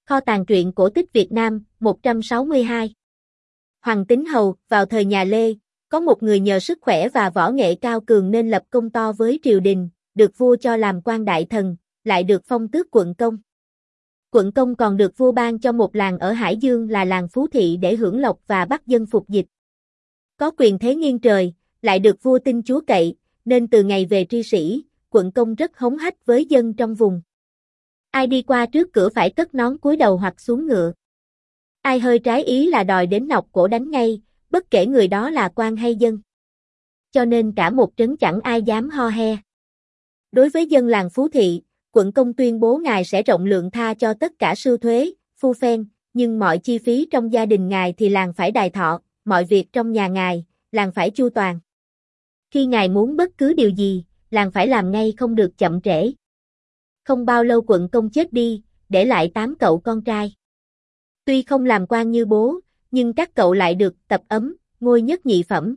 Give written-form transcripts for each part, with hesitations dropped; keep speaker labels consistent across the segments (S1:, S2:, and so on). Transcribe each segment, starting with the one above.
S1: Kho tàng truyện cổ tích Việt Nam, 162. Hoàng Tín Hầu, vào thời nhà Lê, có một người nhờ sức khỏe và võ nghệ cao cường nên lập công to với triều đình, được vua cho làm quan đại thần, lại được phong tước quận công. Quận công còn được vua ban cho một làng ở Hải Dương là làng Phú Thị để hưởng lộc và bắt dân phục dịch. Có quyền thế nghiêng trời, lại được vua tin chúa cậy, nên từ ngày về tri sĩ, quận công rất hống hách với dân trong vùng. Ai đi qua trước cửa phải cất nón cúi đầu hoặc xuống ngựa. Ai hơi trái ý là đòi đến nọc cổ đánh ngay, bất kể người đó là quan hay dân. Cho nên cả một trấn chẳng ai dám ho he. Đối với dân làng Phú Thị, quận công tuyên bố ngài sẽ rộng lượng tha cho tất cả sưu thuế, phu phen, nhưng mọi chi phí trong gia đình ngài thì làng phải đài thọ, mọi việc trong nhà ngài, làng phải chu toàn. Khi ngài muốn bất cứ điều gì, làng phải làm ngay không được chậm trễ. Không bao lâu quận công chết đi, để lại 8 cậu con trai. Tuy không làm quan như bố, nhưng các cậu lại được tập ấm, ngôi nhất nhị phẩm.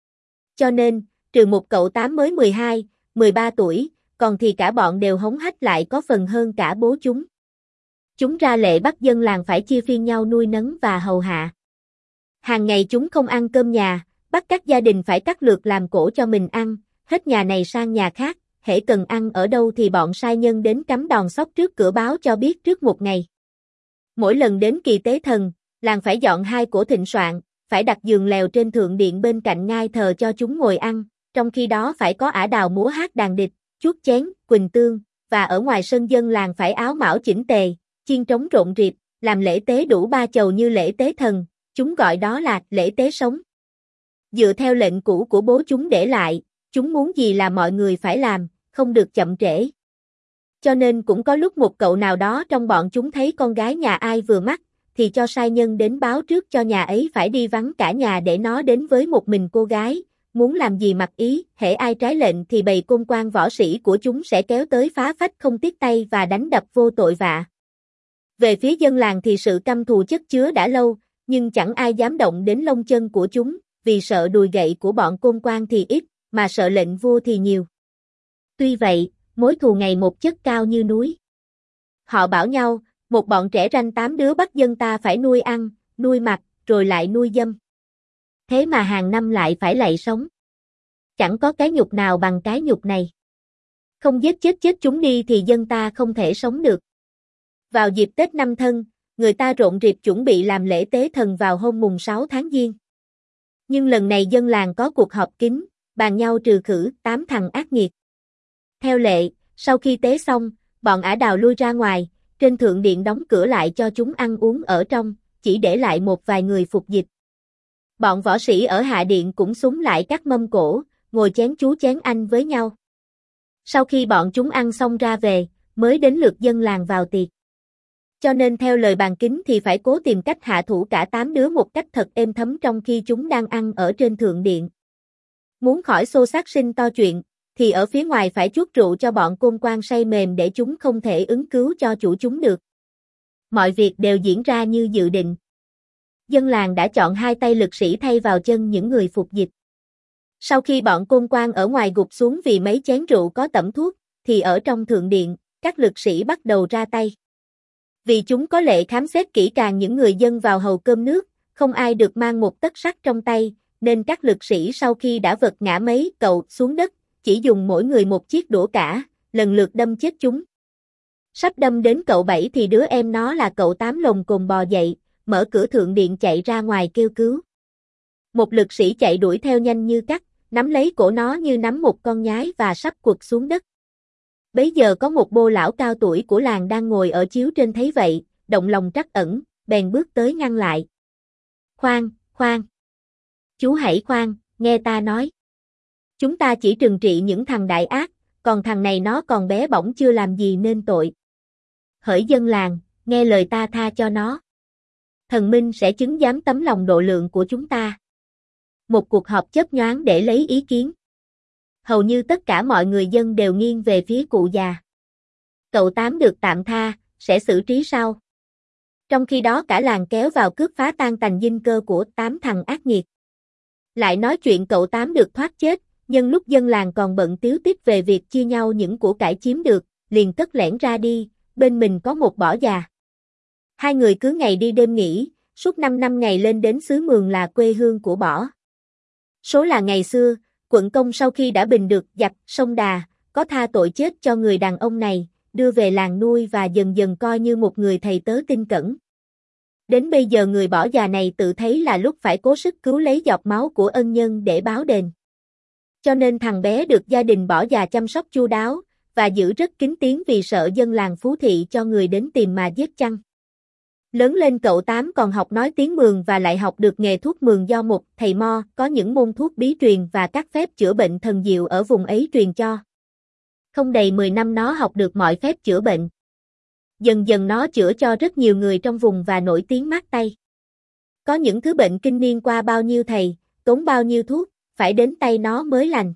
S1: Cho nên, trừ một cậu 8 mới 12, 13 tuổi, còn thì cả bọn đều hống hách lại có phần hơn cả bố chúng. Chúng ra lệ bắt dân làng phải chia phiên nhau nuôi nấng và hầu hạ. Hàng ngày chúng không ăn cơm nhà, bắt các gia đình phải cắt lượt làm cỗ cho mình ăn, hết nhà này sang nhà khác, hễ cần ăn ở đâu thì bọn sai nhân đến cắm đòn xóc trước cửa báo cho biết trước một ngày. Mỗi lần đến kỳ tế thần, làng phải dọn 2 cỗ thịnh soạn, phải đặt giường lèo trên thượng điện bên cạnh ngai thờ cho chúng ngồi ăn, trong khi đó phải có ả đào múa hát đàn địch, chuốt chén, quỳnh tương, và ở ngoài sân dân làng phải áo mão chỉnh tề, chiên trống rộn rịp, làm lễ tế đủ 3 chầu như lễ tế thần, chúng gọi đó là lễ tế sống. Dựa theo lệnh cũ của bố chúng để lại, chúng muốn gì là mọi người phải làm, không được chậm trễ. Cho nên cũng có lúc một cậu nào đó trong bọn chúng thấy con gái nhà ai vừa mắt, thì cho sai nhân đến báo trước cho nhà ấy phải đi vắng cả nhà để nó đến với một mình cô gái, muốn làm gì mặc ý, hễ ai trái lệnh thì bầy côn quan võ sĩ của chúng sẽ kéo tới phá phách không tiếc tay và đánh đập vô tội vạ. Về phía dân làng thì sự căm thù chất chứa đã lâu, nhưng chẳng ai dám động đến lông chân của chúng, vì sợ đùi gậy của bọn côn quan thì ít, mà sợ lệnh vua thì nhiều. Tuy vậy, mối thù ngày một chất cao như núi. Họ bảo nhau, một bọn trẻ ranh 8 đứa bắt dân ta phải nuôi ăn, nuôi mặc, rồi lại nuôi dâm. Thế mà hàng năm lại phải lạy sống. Chẳng có cái nhục nào bằng cái nhục này. Không giết chết chúng đi thì dân ta không thể sống được. Vào dịp Tết năm Thân, người ta rộn rịp chuẩn bị làm lễ tế thần vào hôm mùng 6 tháng Giêng. Nhưng lần này dân làng có cuộc họp kín, bàn nhau trừ khử 8 thằng ác nghiệt. Theo lệ, sau khi tế xong, bọn ả đào lui ra ngoài, trên thượng điện đóng cửa lại cho chúng ăn uống ở trong, chỉ để lại một vài người phục dịch. Bọn võ sĩ ở hạ điện cũng xúm lại các mâm cỗ, ngồi chén chú chén anh với nhau. Sau khi bọn chúng ăn xong ra về, mới đến lượt dân làng vào tiệc. Cho nên theo lời bàn kính thì phải cố tìm cách hạ thủ cả 8 đứa một cách thật êm thấm trong khi chúng đang ăn ở trên thượng điện. Muốn khỏi xô xát sinh to chuyện, thì ở phía ngoài phải chuốt rượu cho bọn côn quan say mềm để chúng không thể ứng cứu cho chủ chúng được. Mọi việc đều diễn ra như dự định. Dân làng đã chọn 2 tay lực sĩ thay vào chân những người phục dịch. Sau khi bọn côn quan ở ngoài gục xuống vì mấy chén rượu có tẩm thuốc, thì ở trong thượng điện, các lực sĩ bắt đầu ra tay. Vì chúng có lệ khám xét kỹ càng những người dân vào hầu cơm nước, không ai được mang một tấc sắt trong tay, nên các lực sĩ sau khi đã vật ngã mấy cậu xuống đất, chỉ dùng mỗi người một chiếc đũa cả, lần lượt đâm chết chúng. Sắp đâm đến cậu 7 thì đứa em nó là cậu 8 lồng cồn bò dậy, mở cửa thượng điện chạy ra ngoài kêu cứu. Một lực sĩ chạy đuổi theo nhanh như cắt, nắm lấy cổ nó như nắm một con nhái và sắp quật xuống đất. Bấy giờ có một bô lão cao tuổi của làng đang ngồi ở chiếu trên thấy vậy, động lòng trắc ẩn, bèn bước tới ngăn lại. Khoan, khoan. Chú hãy khoan, nghe ta nói. Chúng ta chỉ trừng trị những thằng đại ác, còn thằng này nó còn bé bỏng chưa làm gì nên tội. Hỡi dân làng, nghe lời ta tha cho nó. Thần minh sẽ chứng giám tấm lòng độ lượng của chúng ta. Một cuộc họp chớp nhoáng để lấy ý kiến. Hầu như tất cả mọi người dân đều nghiêng về phía cụ già. Cậu 8 được tạm tha, sẽ xử trí sau. Trong khi đó cả làng kéo vào cướp phá tan tành dinh cơ của 8 thằng ác nghiệt. Lại nói chuyện cậu 8 được thoát chết, nhân lúc dân làng còn bận tíu tít về việc chia nhau những của cải chiếm được, liền cất lẻn ra đi, bên mình có một bỏ già. Hai người cứ ngày đi đêm nghỉ, suốt 5 năm ngày lên đến xứ Mường là quê hương của bỏ. Số là ngày xưa, quận công sau khi đã bình được giặc sông Đà, có tha tội chết cho người đàn ông này, đưa về làng nuôi và dần dần coi như một người thầy tớ tin cẩn. Đến bây giờ người bỏ già này tự thấy là lúc phải cố sức cứu lấy giọt máu của ân nhân để báo đền. Cho nên thằng bé được gia đình bỏ già chăm sóc chu đáo, và giữ rất kín tiếng vì sợ dân làng Phú Thị cho người đến tìm mà giết chăng. Lớn lên cậu Tám còn học nói tiếng Mường và lại học được nghề thuốc Mường do một thầy Mo có những môn thuốc bí truyền và các phép chữa bệnh thần diệu ở vùng ấy truyền cho. Không đầy 10 năm nó học được mọi phép chữa bệnh. Dần dần nó chữa cho rất nhiều người trong vùng và nổi tiếng mát tay. Có những thứ bệnh kinh niên qua bao nhiêu thầy, tốn bao nhiêu thuốc, phải đến tay nó mới lành.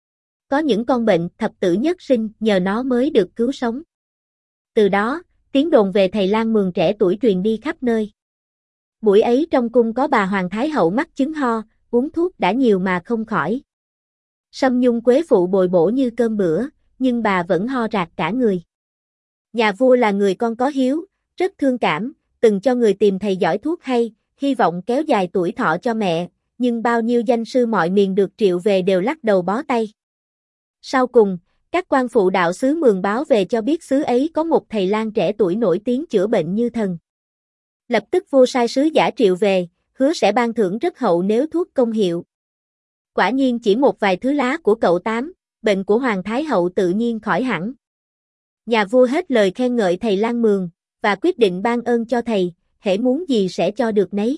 S1: Có những con bệnh thập tử nhất sinh nhờ nó mới được cứu sống. Từ đó, tiếng đồn về thầy lang Mường trẻ tuổi truyền đi khắp nơi. Buổi ấy trong cung có bà Hoàng Thái Hậu mắc chứng ho, uống thuốc đã nhiều mà không khỏi. Sâm nhung quế phụ bồi bổ như cơm bữa, nhưng bà vẫn ho rạc cả người. Nhà vua là người con có hiếu, rất thương cảm, từng cho người tìm thầy giỏi thuốc hay, hy vọng kéo dài tuổi thọ cho mẹ, nhưng bao nhiêu danh sư mọi miền được triệu về đều lắc đầu bó tay. Sau cùng, các quan phụ đạo xứ Mường báo về cho biết xứ ấy có một thầy lang trẻ tuổi nổi tiếng chữa bệnh như thần. Lập tức vua sai sứ giả triệu về, hứa sẽ ban thưởng rất hậu nếu thuốc công hiệu. Quả nhiên chỉ một vài thứ lá của cậu Tám, bệnh của Hoàng Thái Hậu tự nhiên khỏi hẳn. Nhà vua hết lời khen ngợi thầy lang Mường, và quyết định ban ơn cho thầy, hễ muốn gì sẽ cho được nấy.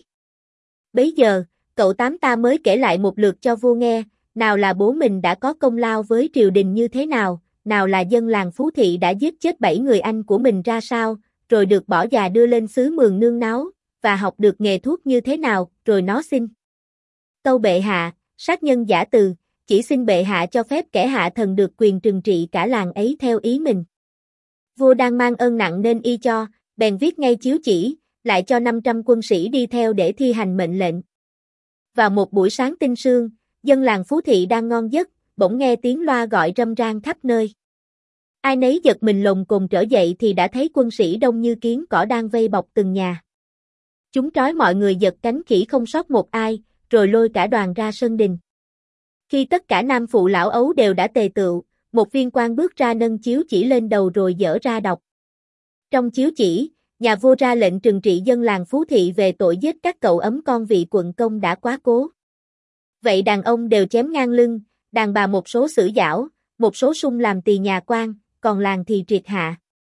S1: Bấy giờ, cậu Tám ta mới kể lại một lượt cho vua nghe, nào là bố mình đã có công lao với triều đình như thế nào, nào là dân làng Phú Thị đã giết chết 7 người anh của mình ra sao, rồi được bỏ già đưa lên xứ Mường nương náu, và học được nghề thuốc như thế nào, rồi nó xin. Tâu bệ hạ, sát nhân giả từ, chỉ xin bệ hạ cho phép kẻ hạ thần được quyền trừng trị cả làng ấy theo ý mình. Vua đang mang ơn nặng nên y cho, bèn viết ngay chiếu chỉ, lại cho 500 quân sĩ đi theo để thi hành mệnh lệnh. Vào một buổi sáng tinh sương, dân làng Phú Thị đang ngon giấc, bỗng nghe tiếng loa gọi râm ran khắp nơi. Ai nấy giật mình lồm cồm trở dậy thì đã thấy quân sĩ đông như kiến cỏ đang vây bọc từng nhà. Chúng trói mọi người giật cánh khỉ không sót một ai, rồi lôi cả đoàn ra sân đình. Khi tất cả nam phụ lão ấu đều đã tề tựu, một viên quan bước ra nâng chiếu chỉ lên đầu rồi dở ra đọc. Trong chiếu chỉ, nhà vua ra lệnh trừng trị dân làng Phú Thị về tội giết các cậu ấm con vị quận công đã quá cố. Vậy đàn ông đều chém ngang lưng, đàn bà một số xử giảo, một số sung làm tỳ nhà quan, còn làng thì triệt hạ.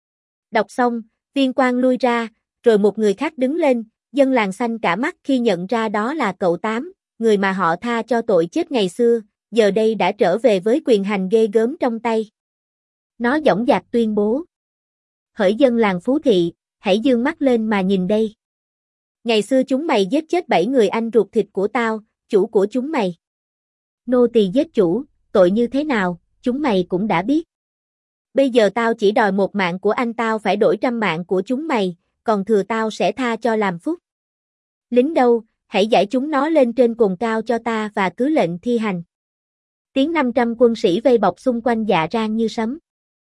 S1: Đọc xong, viên quan lui ra, rồi một người khác đứng lên, dân làng xanh cả mắt khi nhận ra đó là cậu Tám, người mà họ tha cho tội chết ngày xưa, giờ đây đã trở về với quyền hành ghê gớm trong tay. Nó dõng dạc tuyên bố. Hỡi dân làng Phú Thị, hãy dương mắt lên mà nhìn đây. Ngày xưa chúng mày giết chết 7 người anh ruột thịt của tao, chủ của chúng mày. Nô tỳ giết chủ, tội như thế nào, chúng mày cũng đã biết. Bây giờ tao chỉ đòi một mạng của anh tao phải đổi 100 mạng của chúng mày, còn thừa tao sẽ tha cho làm phúc. Lính đâu, hãy giải chúng nó lên trên cồn cao cho ta và cứ lệnh thi hành. Tiếng 500 quân sĩ vây bọc xung quanh dạ rang như sấm.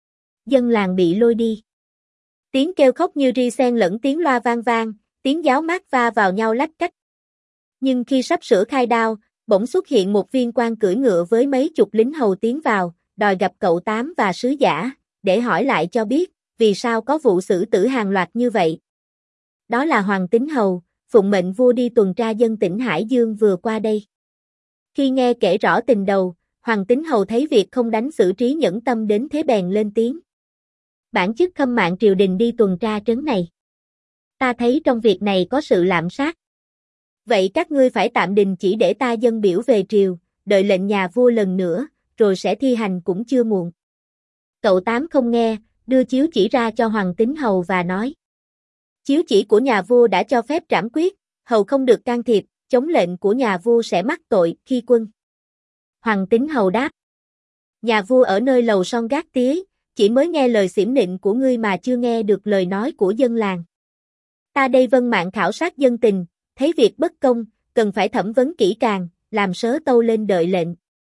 S1: Dân làng bị lôi đi. Tiếng kêu khóc như ri xen lẫn tiếng loa vang vang, tiếng giáo mát va vào nhau lách cách. Nhưng khi sắp sửa khai đao, bỗng xuất hiện một viên quan cưỡi ngựa với mấy chục lính hầu tiến vào, đòi gặp cậu Tám và sứ giả, để hỏi lại cho biết, vì sao có vụ xử tử hàng loạt như vậy. Đó là Hoàng Tín Hầu, phụng mệnh vua đi tuần tra dân tỉnh Hải Dương vừa qua đây. Khi nghe kể rõ tình đầu, Hoàng Tín Hầu thấy việc không đánh xử trí nhẫn tâm đến thế bèn lên tiếng. Bản chức khâm mạng triều đình đi tuần tra trấn này. Ta thấy trong việc này có sự lạm sát. Vậy các ngươi phải tạm đình chỉ để ta dâng biểu về triều, đợi lệnh nhà vua lần nữa, rồi sẽ thi hành cũng chưa muộn. Cậu Tám không nghe, đưa chiếu chỉ ra cho Hoàng Tín Hầu và nói. Chiếu chỉ của nhà vua đã cho phép trảm quyết, hầu không được can thiệp, chống lệnh của nhà vua sẽ mắc tội khi quân. Hoàng Tín Hầu đáp. Nhà vua ở nơi lầu son gác tía, chỉ mới nghe lời xỉm nịnh của ngươi mà chưa nghe được lời nói của dân làng. Ta đây vâng mạng khảo sát dân tình, thấy việc bất công, cần phải thẩm vấn kỹ càng, làm sớ tâu lên đợi lệnh.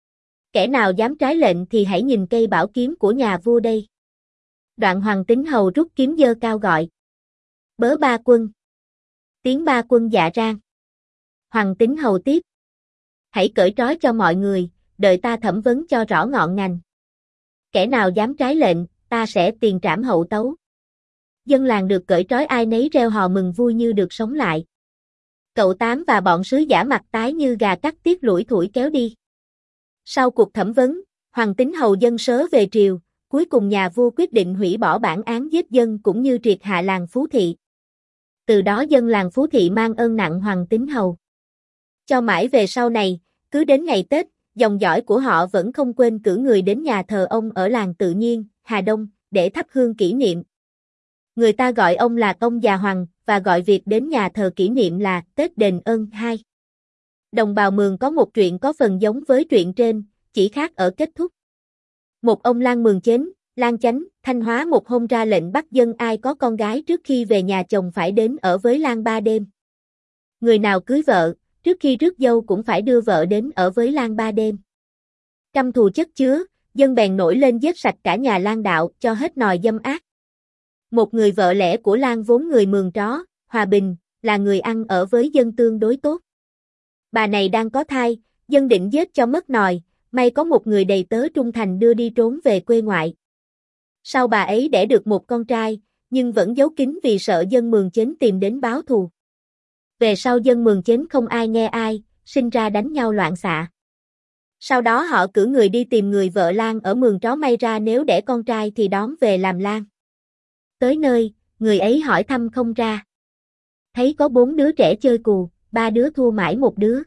S1: Kẻ nào dám trái lệnh thì hãy nhìn cây bảo kiếm của nhà vua đây. Đoạn Hoàng Tín Hầu rút kiếm giơ cao gọi. Bớ ba quân. Tiếng ba quân dạ rang. Hoàng Tín Hầu tiếp. Hãy cởi trói cho mọi người, đợi ta thẩm vấn cho rõ ngọn ngành. Kẻ nào dám trái lệnh, ta sẽ tiền trảm hậu tấu. Dân làng được cởi trói ai nấy reo hò mừng vui như được sống lại. Cậu Tám và bọn sứ giả mặt tái như gà cắt tiết lủi thủi kéo đi. Sau cuộc thẩm vấn, Hoàng Tín Hầu dâng sớ về triều, cuối cùng nhà vua quyết định hủy bỏ bản án giết dân cũng như triệt hạ làng Phú Thị. Từ đó dân làng Phú Thị mang ơn nặng Hoàng Tín Hầu. Cho mãi về sau này, cứ đến ngày Tết, dòng dõi của họ vẫn không quên cử người đến nhà thờ ông ở làng Tự Nhiên, Hà Đông, để thắp hương kỷ niệm. Người ta gọi ông là ông già Hoàng, và gọi việc đến nhà thờ kỷ niệm là Tết đền ơn 2. Đồng bào Mường có một chuyện có phần giống với chuyện trên, chỉ khác ở kết thúc. Một ông lang Mường Chến, lang Chánh, Thanh Hóa một hôm ra lệnh bắt dân ai có con gái trước khi về nhà chồng phải đến ở với lang 3 đêm. Người nào cưới vợ, trước khi rước dâu cũng phải đưa vợ đến ở với lang 3 đêm. Căm thù chất chứa, dân bèn nổi lên giết sạch cả nhà lang đạo cho hết nòi dâm ác. Một người vợ lẽ của lang vốn người Mường Tró, Hòa Bình, là người ăn ở với dân tương đối tốt. Bà này đang có thai, dân định giết cho mất nòi, may có một người đầy tớ trung thành đưa đi trốn về quê ngoại. Sau bà ấy đẻ được một con trai, nhưng vẫn giấu kín vì sợ dân Mường Chến tìm đến báo thù. Về sau dân Mường Chến không ai nghe ai, sinh ra đánh nhau loạn xạ. Sau đó họ cử người đi tìm người vợ lang ở Mường Tró may ra nếu đẻ con trai thì đón về làm lang. Tới nơi, người ấy hỏi thăm không ra. Thấy có 4 đứa trẻ chơi cù, 3 đứa thua mãi một đứa.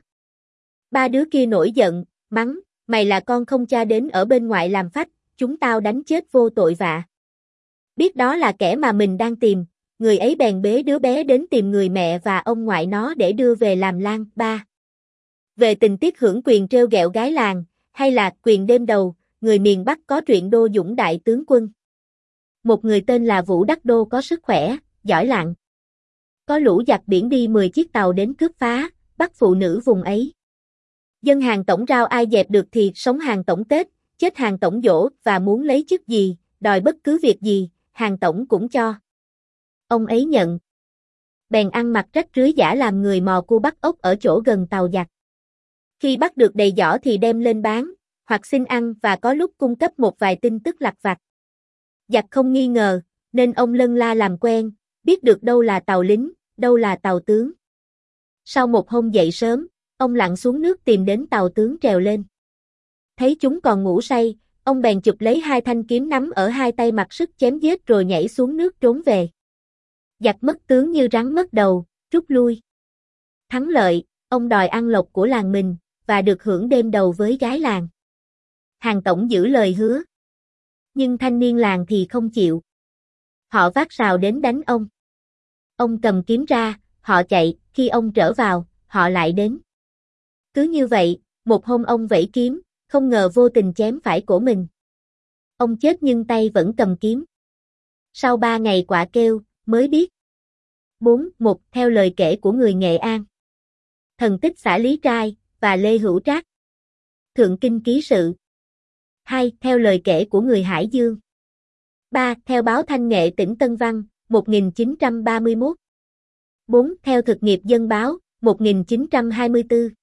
S1: 3 đứa kia nổi giận, mắng, mày là con không cha đến ở bên ngoài làm phách, chúng tao đánh chết vô tội vạ. Biết đó là kẻ mà mình đang tìm, người ấy bèn bế đứa bé đến tìm người mẹ và ông ngoại nó để đưa về làm lang 3. Về tình tiết hưởng quyền trêu ghẹo gái làng, hay là quyền đêm đầu, người miền Bắc có truyện Đô Dũng đại tướng quân. Một người tên là Vũ Đắc Đô có sức khỏe, giỏi lặn. Có lũ giặc biển đi 10 chiếc tàu đến cướp phá, bắt phụ nữ vùng ấy. Dân hàng tổng rao ai dẹp được thì sống hàng tổng Tết, chết hàng tổng Giỗ và muốn lấy chức gì, đòi bất cứ việc gì, hàng tổng cũng cho. Ông ấy nhận. Bèn ăn mặc rách rưới giả làm người mò cua bắt ốc ở chỗ gần tàu giặc. Khi bắt được đầy giỏ thì đem lên bán, hoặc xin ăn và có lúc cung cấp một vài tin tức lặt vặt. Giặc không nghi ngờ, nên ông lân la làm quen, biết được đâu là tàu lính, đâu là tàu tướng. Sau một hôm dậy sớm, ông lặn xuống nước tìm đến tàu tướng trèo lên. Thấy chúng còn ngủ say, ông bèn chụp lấy 2 thanh kiếm nắm ở 2 tay mặc sức chém giết rồi nhảy xuống nước trốn về. Giặc mất tướng như rắn mất đầu, rút lui. Thắng lợi, ông đòi ăn lộc của làng mình, và được hưởng đêm đầu với gái làng. Hàng tổng giữ lời hứa. Nhưng thanh niên làng thì không chịu. Họ vác rào đến đánh ông. Ông cầm kiếm ra, họ chạy, khi ông trở vào, họ lại đến. Cứ như vậy, một hôm ông vẫy kiếm, không ngờ vô tình chém phải cổ mình. Ông chết nhưng tay vẫn cầm kiếm. Sau 3 ngày quạ kêu, mới biết. 4.1 Theo lời kể của người Nghệ An. Thần tích xã Lý Trai, và Lê Hữu Trác. Thượng Kinh Ký Sự. 2. Theo lời kể của người Hải Dương. 3. Theo báo Thanh Nghệ tỉnh Tân Văn, 1931. 4. Theo thực nghiệp dân báo, 1924.